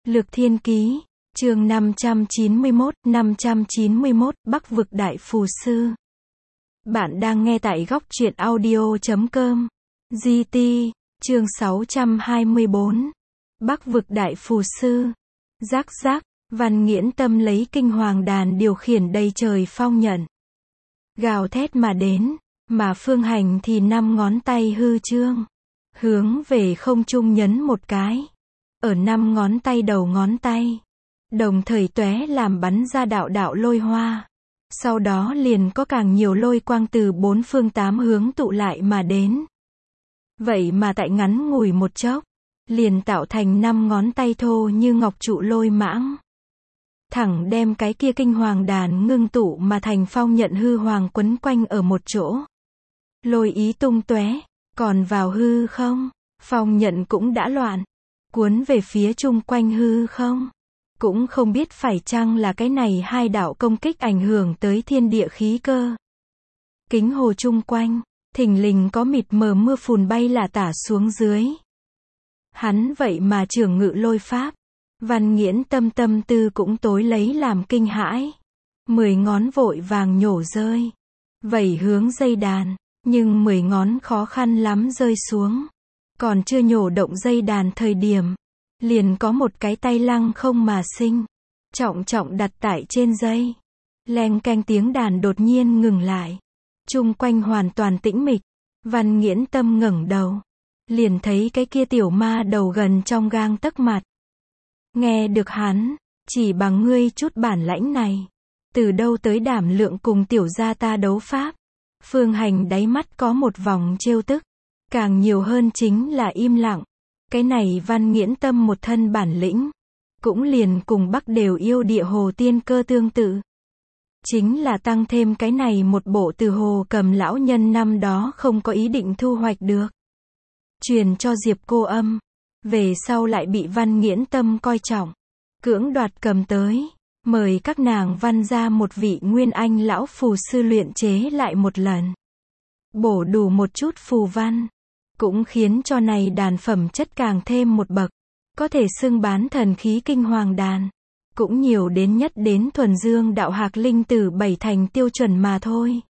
Lược Thiên Ký, chương 591, Bắc vực đại phù sư. Bạn đang nghe tại góc truyện audio.com. GT, chương 624. Bắc vực đại phù sư. Rắc rắc, Văn Nghiễn Tâm lấy kinh hoàng đàn điều khiển đầy trời phong nhận. Gào thét mà đến, mà Phương Hành thì 5 ngón tay hư trương. Hướng về không trung nhấn một cái. Ở 5 ngón tay đầu ngón tay. Đồng thời tóe làm bắn ra đạo đạo lôi hoa. Sau đó liền có càng nhiều lôi quang từ 4 phương 8 hướng tụ lại mà đến. Vậy mà tại ngắn ngủi một chốc, liền tạo thành 5 ngón tay thô như ngọc trụ lôi mãng. Thẳng đem cái kia kinh hoàng đàn ngưng tụ mà thành phong nhận hư hoàng quấn quanh ở một chỗ. Lôi ý tung tóe, còn vào hư không, phong nhận cũng đã loạn, cuốn về phía chung quanh hư không. Cũng không biết phải chăng là cái này hai đạo công kích ảnh hưởng tới thiên địa khí cơ. Kính hồ chung quanh, thình lình có mịt mờ mưa phùn bay là tả xuống dưới. Hắn vậy mà trưởng ngự lôi pháp. Văn Nghiễn Tâm tâm tư cũng tối lấy làm kinh hãi. 10 ngón vội vàng nhổ rơi. Vẩy hướng dây đàn, nhưng 10 ngón khó khăn lắm rơi xuống. Còn chưa nhổ động dây đàn thời điểm, liền có một cái tay lăng không mà sinh. Trọng trọng đặt tại trên dây. Leng keng tiếng đàn đột nhiên ngừng lại. Chung quanh hoàn toàn tĩnh mịch. Văn Nghiễn Tâm ngẩng đầu. Liền thấy cái kia tiểu ma đầu gần trong gang tấc mặt. Nghe được hắn, chỉ bằng ngươi chút bản lãnh này. Từ đâu tới đảm lượng cùng tiểu gia ta đấu pháp. Phương Hành đáy mắt có một vòng trêu tức. Càng nhiều hơn chính là im lặng. Cái này Văn Nghiễn Tâm một thân bản lĩnh. Cũng liền cùng Bắc đều yêu địa hồ tiên cơ tương tự. Chính là tăng thêm cái này một bộ từ hồ cầm lão nhân năm đó không có ý định thu hoạch được. Truyền cho Diệp Cô Âm. Về sau lại bị Văn Nghiễn Tâm coi trọng. Cưỡng đoạt cầm tới. Mời các nàng văn ra một vị nguyên anh lão phù sư luyện chế lại một lần. Bổ đủ một chút phù văn. Cũng khiến cho này đàn phẩm chất càng thêm một bậc. Có thể xưng bán thần khí kinh hoàng đàn. Cũng nhiều đến nhất đến thuần dương đạo hạc linh tử 7 thành tiêu chuẩn mà thôi.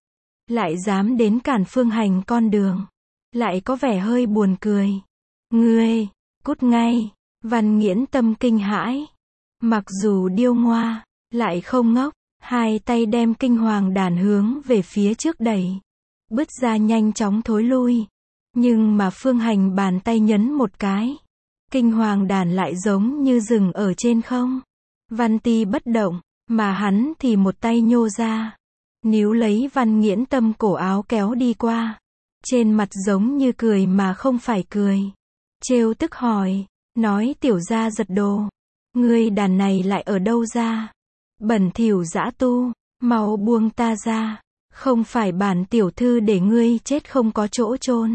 Lại dám đến cản Phương Hành con đường. Lại có vẻ hơi buồn cười. Ngươi, cút ngay. Văn Nghiễn Tâm kinh hãi. Mặc dù điêu ngoa, lại không ngốc. Hai tay đem kinh hoàng đàn hướng về phía trước đẩy. Bứt ra nhanh chóng thối lui. Nhưng mà Phương Hành bàn tay nhấn một cái. Kinh hoàng đàn lại giống như dừng ở trên không. Văn ti bất động, mà hắn thì một tay nhô ra. Níu lấy Văn Nghiễn Tâm cổ áo kéo đi qua. Trên mặt giống như cười mà không phải cười. Trêu tức hỏi, nói tiểu gia giật đồ. Ngươi đàn này lại ở đâu ra? Bẩn thỉu dã tu, mau buông ta ra. Không phải bản tiểu thư để ngươi chết không có chỗ chôn.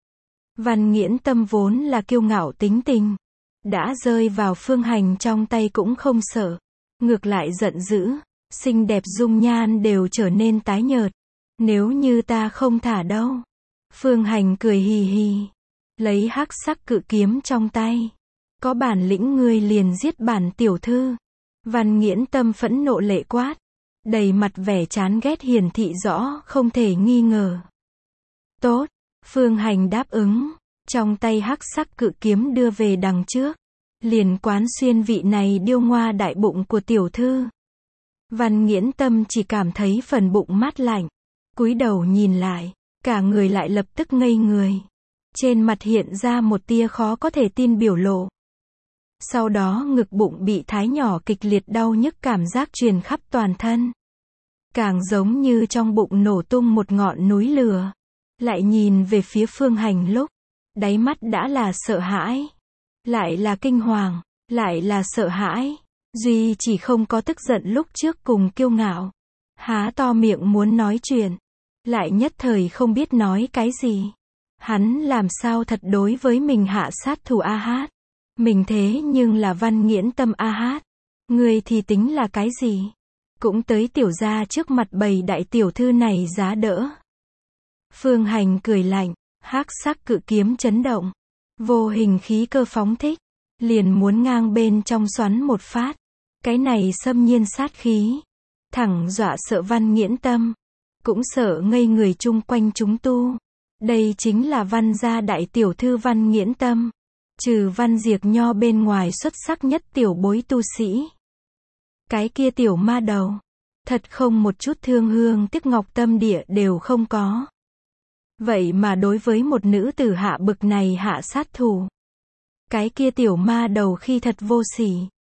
Văn Nghiễn Tâm vốn là kiêu ngạo tính tình. Đã rơi vào Phương Hành trong tay cũng không sợ. Ngược lại giận dữ. Xinh đẹp dung nhan đều trở nên tái nhợt. Nếu như ta không thả đâu. Phương Hành cười hì hì. Lấy hắc sắc cự kiếm trong tay. Có bản lĩnh ngươi liền giết bản tiểu thư. Văn Nghiễn Tâm phẫn nộ lệ quát. Đầy mặt vẻ chán ghét hiển thị rõ không thể nghi ngờ. Tốt. Phương Hành đáp ứng. Trong tay hắc sắc cự kiếm đưa về đằng trước. Liền quán xuyên vị này điêu ngoa đại bụng của tiểu thư. Văn Nghiễn Tâm chỉ cảm thấy phần bụng mát lạnh. Cúi đầu nhìn lại. Cả người lại lập tức ngây người. Trên mặt hiện ra một tia khó có thể tin biểu lộ. Sau đó ngực bụng bị thái nhỏ kịch liệt đau nhức cảm giác truyền khắp toàn thân. Càng giống như trong bụng nổ tung một ngọn núi lửa. Lại nhìn về phía Phương Hành lúc. Đáy mắt đã là sợ hãi. Lại là kinh hoàng. Lại là sợ hãi. Duy chỉ không có tức giận lúc trước cùng kiêu ngạo. Há to miệng muốn nói chuyện. Lại nhất thời không biết nói cái gì. Hắn làm sao thật đối với mình hạ sát thủ A Hát. Mình thế nhưng là Văn Nghiễn Tâm A Hát. Ngươi thì tính là cái gì? Cũng tới tiểu gia trước mặt bầy đại tiểu thư này giá đỡ. Phương Hành cười lạnh. Hắc sắc cự kiếm chấn động. Vô hình khí cơ phóng thích. liền muốn ngang bên trong xoắn một phát. Cái này xâm nhiên sát khí, thẳng dọa sợ Văn Nghiễn Tâm, cũng sợ ngây người chung quanh chúng tu. Đây chính là Văn gia đại tiểu thư Văn Nghiễn Tâm, trừ Văn Diệc Nho bên ngoài xuất sắc nhất tiểu bối tu sĩ. Cái kia tiểu ma đầu, thật không một chút thương hương tiếc ngọc tâm địa đều không có. Vậy mà đối với một nữ tử hạ bực này hạ sát thủ. Cái kia tiểu ma đầu khi thật vô sỉ.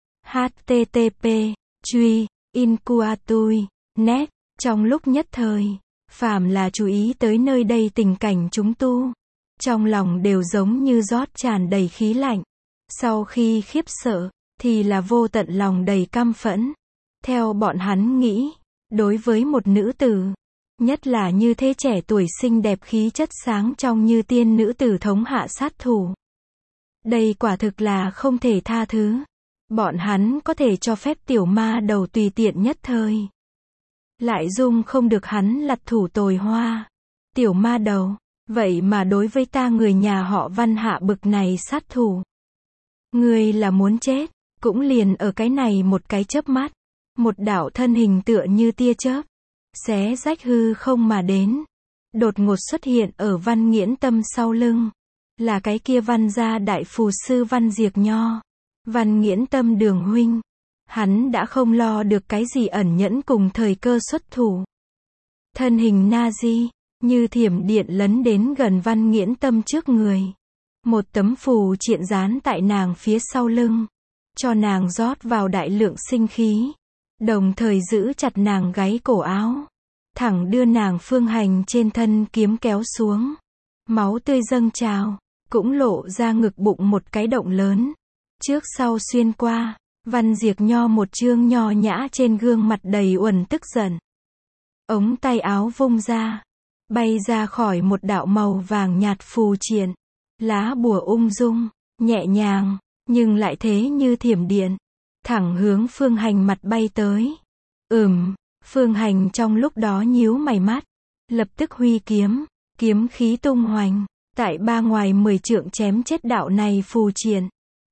http truy incuatui net. Trong lúc nhất thời, phàm là chú ý tới nơi đây tình cảnh chúng tu, trong lòng đều giống như rót tràn đầy khí lạnh. Sau khi khiếp sợ, thì là vô tận lòng đầy căm phẫn. Theo bọn hắn nghĩ, đối với một nữ tử, nhất là như thế trẻ tuổi xinh đẹp khí chất sáng trong như tiên nữ tử thống hạ sát thủ. Đây quả thực là không thể tha thứ. Bọn hắn có thể cho phép tiểu ma đầu tùy tiện nhất thời, lại dung không được hắn lật thủ tồi hoa. Tiểu ma đầu, vậy mà đối với ta người nhà họ Văn hạ bực này sát thủ. Ngươi là muốn chết, cũng liền ở cái này một cái chớp mắt. Một đạo thân hình tựa như tia chớp, xé rách hư không mà đến. Đột ngột xuất hiện ở Văn Nghiễn Tâm sau lưng. Là cái kia Văn gia đại phù sư Văn Diệc Nho. Văn Nghiễn Tâm đường huynh. Hắn đã không lo được cái gì ẩn nhẫn cùng thời cơ xuất thủ. Thân hình na di, như thiểm điện lấn đến gần Văn Nghiễn Tâm trước người. Một tấm phù triện dán tại nàng phía sau lưng, cho nàng rót vào đại lượng sinh khí, đồng thời giữ chặt nàng gáy cổ áo, thẳng đưa nàng phương hành trên thân kiếm kéo xuống. Máu tươi dâng trào, cũng lộ ra ngực bụng một cái động lớn, trước sau xuyên qua. Văn Diệc Nho một trương nho nhã trên gương mặt đầy uẩn tức giận. Ống tay áo vung ra, bay ra khỏi một đạo màu vàng nhạt phù triện. Lá bùa ung dung, nhẹ nhàng, nhưng lại thế như thiểm điện, thẳng hướng Phương Hành mặt bay tới. Phương Hành trong lúc đó nhíu mày mắt, lập tức huy kiếm, kiếm khí tung hoành, tại ba ngoài 10 trượng chém chết đạo này phù triện.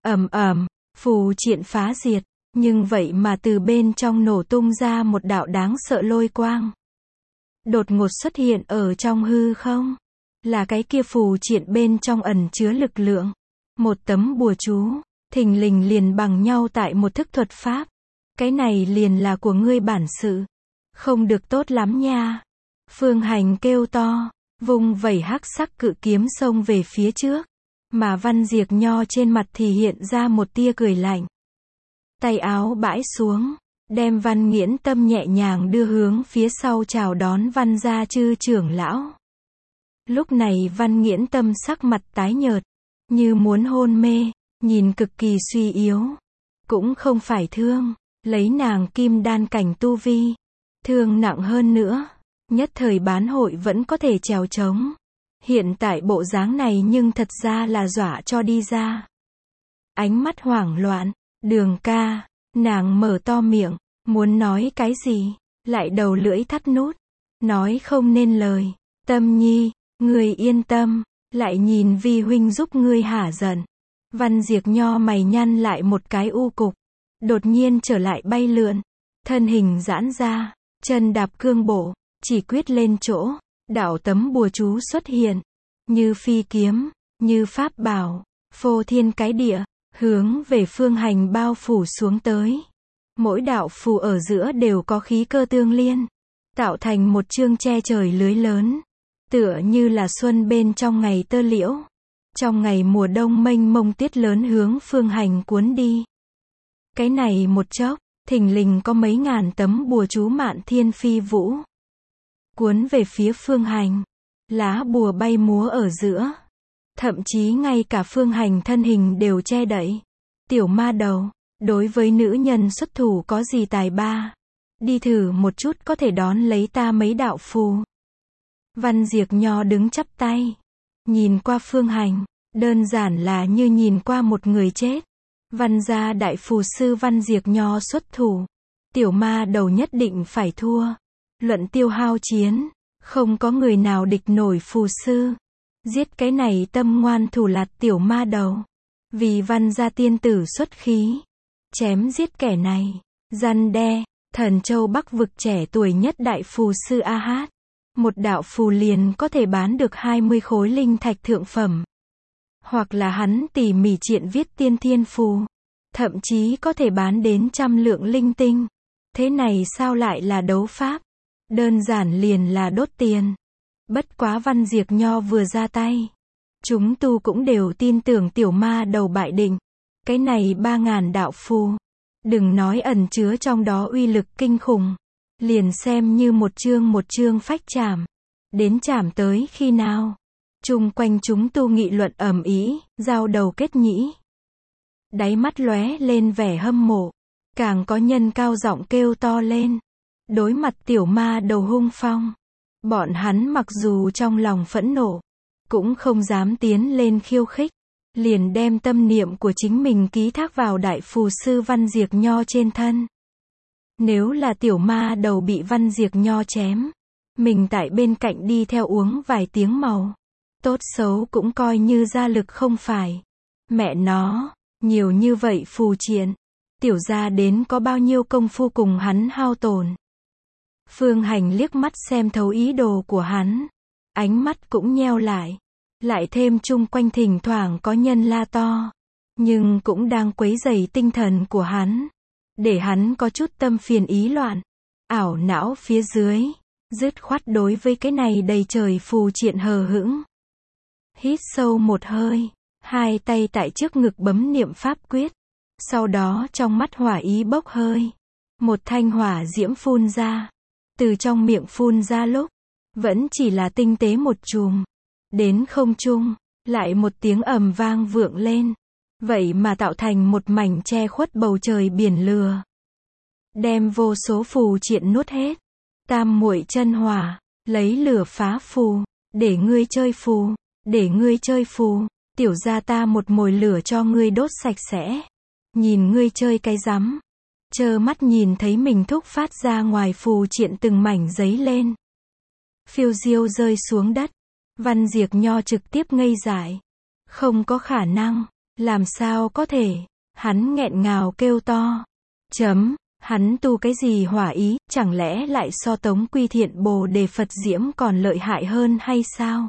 Phù triện phá diệt, nhưng vậy mà từ bên trong nổ tung ra một đạo đáng sợ lôi quang. Đột ngột xuất hiện ở trong hư không. Là cái kia phù triện bên trong ẩn chứa lực lượng. Một tấm bùa chú, thình lình liền bằng nhau tại một thức thuật pháp. Cái này liền là của ngươi bản sự. Không được tốt lắm nha. Phương Hành kêu to, vung vẩy hắc sắc cự kiếm xông về phía trước. Mà Văn Diệc Nho trên mặt thì hiện ra một tia cười lạnh. Tay áo bãi xuống, đem Văn Nghiễn Tâm nhẹ nhàng đưa hướng phía sau chào đón Văn gia chư trưởng lão. Lúc này Văn Nghiễn Tâm sắc mặt tái nhợt, như muốn hôn mê, nhìn cực kỳ suy yếu. Cũng không phải thương, lấy nàng kim đan cảnh tu vi. Thương nặng hơn nữa, nhất thời bán hội vẫn có thể trèo trống. Hiện tại bộ dáng này nhưng thật ra là dọa cho đi ra. Ánh mắt hoảng loạn, Đường ca, nàng mở to miệng, muốn nói cái gì, lại đầu lưỡi thắt nút, nói không nên lời. Tâm nhi, người yên tâm, lại nhìn vi huynh giúp ngươi hả giận. Văn Diệc Nho mày nhăn lại một cái u cục, đột nhiên trở lại bay lượn, thân hình giãn ra, chân đạp cương bộ, chỉ quyết lên chỗ, đạo tấm bùa chú xuất hiện, như phi kiếm, như pháp bảo, phô thiên cái địa, hướng về Phương Hành bao phủ xuống tới. Mỗi đạo phù ở giữa đều có khí cơ tương liên, tạo thành một chương che trời lưới lớn, tựa như là xuân bên trong ngày tơ liễu, trong ngày mùa đông mênh mông tuyết lớn hướng Phương Hành cuốn đi. Cái này một chốc, thình lình có mấy ngàn tấm bùa chú mạn thiên phi vũ, cuốn về phía Phương Hành, lá bùa bay múa ở giữa, thậm chí ngay cả Phương Hành thân hình đều che đậy. Tiểu ma đầu, đối với nữ nhân xuất thủ có gì tài ba, đi thử một chút có thể đón lấy ta mấy đạo phù. Văn Diệc Nho đứng chắp tay, nhìn qua Phương Hành, đơn giản là như nhìn qua một người chết. Văn gia đại phù sư Văn Diệc Nho xuất thủ, tiểu ma đầu nhất định phải thua. Luận tiêu hao chiến, không có người nào địch nổi phù sư. Giết cái này tâm ngoan thủ lạt tiểu ma đầu. Vì Văn gia tiên tử xuất khí, chém giết kẻ này, răn đe, Thần Châu Bắc vực trẻ tuổi nhất đại phù sư A Hát. Một đạo phù liền có thể bán được 20 khối linh thạch thượng phẩm. Hoặc là hắn tỉ mỉ triện viết tiên thiên phù, thậm chí có thể bán đến 100 lượng linh tinh. Thế này sao lại là đấu pháp? Đơn giản liền là đốt tiền. Bất quá Văn Diệc Nho vừa ra tay, chúng tu cũng đều tin tưởng tiểu ma đầu bại định. Cái này 3.000 đạo phù, đừng nói ẩn chứa trong đó uy lực kinh khủng, liền xem như một chương phách chảm. Đến chảm tới khi nào? Chung quanh chúng tu nghị luận ầm ĩ, giao đầu kết nhĩ. Đáy mắt lóe lên vẻ hâm mộ, càng có nhân cao giọng kêu to lên. Đối mặt tiểu ma đầu hung phong, bọn hắn mặc dù trong lòng phẫn nộ, cũng không dám tiến lên khiêu khích, liền đem tâm niệm của chính mình ký thác vào đại phù sư Văn Diệc Nho trên thân. Nếu là tiểu ma đầu bị Văn Diệc Nho chém, mình tại bên cạnh đi theo uống vài tiếng màu, tốt xấu cũng coi như ra lực không phải. Mẹ nó, nhiều như vậy phù triện, tiểu gia đến có bao nhiêu công phu cùng hắn hao tổn. Phương Hành liếc mắt xem thấu ý đồ của hắn, ánh mắt cũng nheo lại thêm chung quanh thỉnh thoảng có nhân la to, nhưng cũng đang quấy rầy tinh thần của hắn, để hắn có chút tâm phiền ý loạn, ảo não phía dưới, dứt khoát đối với cái này đầy trời phù triện hờ hững. Hít sâu một hơi, hai tay tại trước ngực bấm niệm pháp quyết, sau đó trong mắt hỏa ý bốc hơi, một thanh hỏa diễm phun ra, từ trong miệng phun ra lúc, vẫn chỉ là tinh tế một chùm, đến không trung, lại một tiếng ầm vang vượng lên, vậy mà tạo thành một mảnh che khuất bầu trời biển lửa, đem vô số phù triện nuốt hết. Tam muội chân hỏa, lấy lửa phá phù, để ngươi chơi phù, để ngươi chơi phù, tiểu gia ta một mồi lửa cho ngươi đốt sạch sẽ, nhìn ngươi chơi cái rắm. Trơ mắt nhìn thấy mình thúc phát ra ngoài phù triện từng mảnh giấy lên, phiêu diêu rơi xuống đất. Văn Diệc Nho trực tiếp ngây dại, không có khả năng, làm sao có thể? Hắn nghẹn ngào kêu to, hắn tu cái gì hỏa ý, chẳng lẽ lại so Tống Quy Thiện Bồ Đề Phật Diễm còn lợi hại hơn hay sao?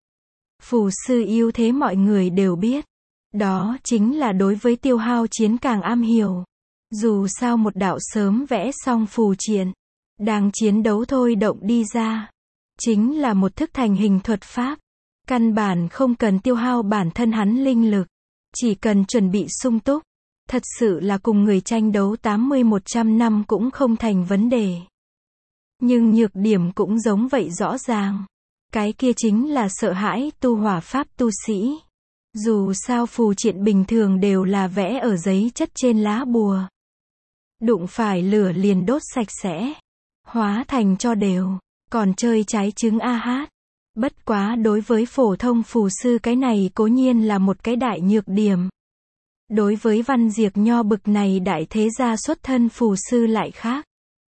Phù sư yêu thế mọi người đều biết, đó chính là đối với tiêu hao chiến càng am hiểu. Dù sao một đạo sớm vẽ xong phù triện, đang chiến đấu thôi động đi ra, chính là một thức thành hình thuật pháp, căn bản không cần tiêu hao bản thân hắn linh lực, chỉ cần chuẩn bị sung túc, thật sự là cùng người tranh đấu 80-100 năm cũng không thành vấn đề. Nhưng nhược điểm cũng giống vậy rõ ràng, cái kia chính là sợ hãi tu hỏa pháp tu sĩ. Dù sao phù triện bình thường đều là vẽ ở giấy chất trên lá bùa, đụng phải lửa liền đốt sạch sẽ, hóa thành cho đều, còn chơi trái trứng A Hát. Bất quá đối với phổ thông phù sư cái này cố nhiên là một cái đại nhược điểm. Đối với Văn Diệc Nho bực này đại thế gia xuất thân phù sư lại khác.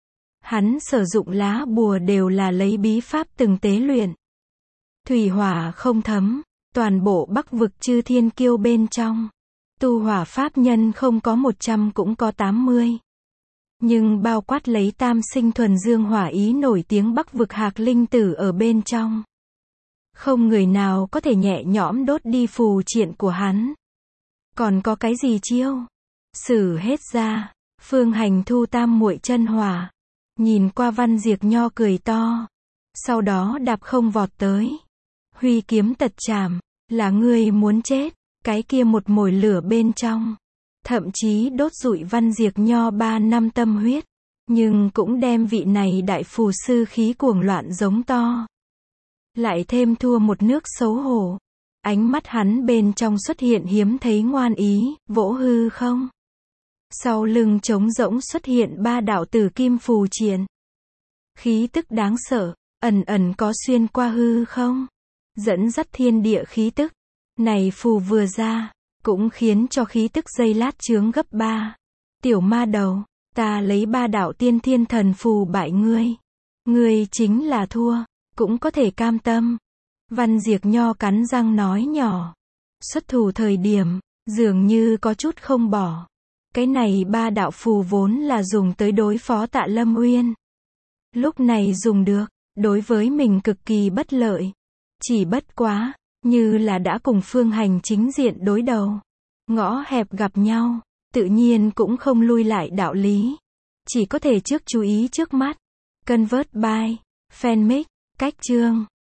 Hắn sử dụng lá bùa đều là lấy bí pháp từng tế luyện. Thủy hỏa không thấm, toàn bộ Bắc vực chư thiên kiêu bên trong, tu hỏa pháp nhân không có 100 cũng có 80. Nhưng bao quát lấy tam sinh thuần dương hỏa ý nổi tiếng Bắc vực Hạc Linh Tử ở bên trong, không người nào có thể nhẹ nhõm đốt đi phù triện của hắn. Còn có cái gì chiêu? Sử hết ra. Phương Hành thu tam muội chân hỏa, nhìn qua Văn Diệc Nho cười to, sau đó đạp không vọt tới, huy kiếm tật chảm, là ngươi muốn chết. Cái kia một mồi lửa bên trong, thậm chí đốt rụi Văn Diệc Nho 3 năm tâm huyết, nhưng cũng đem vị này đại phù sư khí cuồng loạn giống to. Lại thêm thua một nước xấu hổ. Ánh mắt hắn bên trong xuất hiện hiếm thấy ngoan ý, vỗ hư không. Sau lưng trống rỗng xuất hiện 3 đạo tử kim phù triện. Khí tức đáng sợ, ẩn ẩn có xuyên qua hư không, dẫn dắt thiên địa khí tức. Này phù vừa ra, cũng khiến cho khí tức giây lát chướng gấp 3. Tiểu ma đầu, ta lấy 3 đạo tiên thiên thần phù bại ngươi. Ngươi chính là thua, cũng có thể cam tâm. Văn Diệc Nho cắn răng nói nhỏ. Xuất thủ thời điểm, Dường như có chút không bỏ. Cái này ba đạo phù vốn là dùng tới đối phó Tạ Lâm Uyên. Lúc này dùng được, đối với mình cực kỳ bất lợi. Chỉ bất quá, như là đã cùng Phương Hành chính diện đối đầu. Ngõ hẹp gặp nhau, tự nhiên cũng không lui lại đạo lý. Chỉ có thể trước chú ý trước mắt. Convert by, fanmic, cách chương.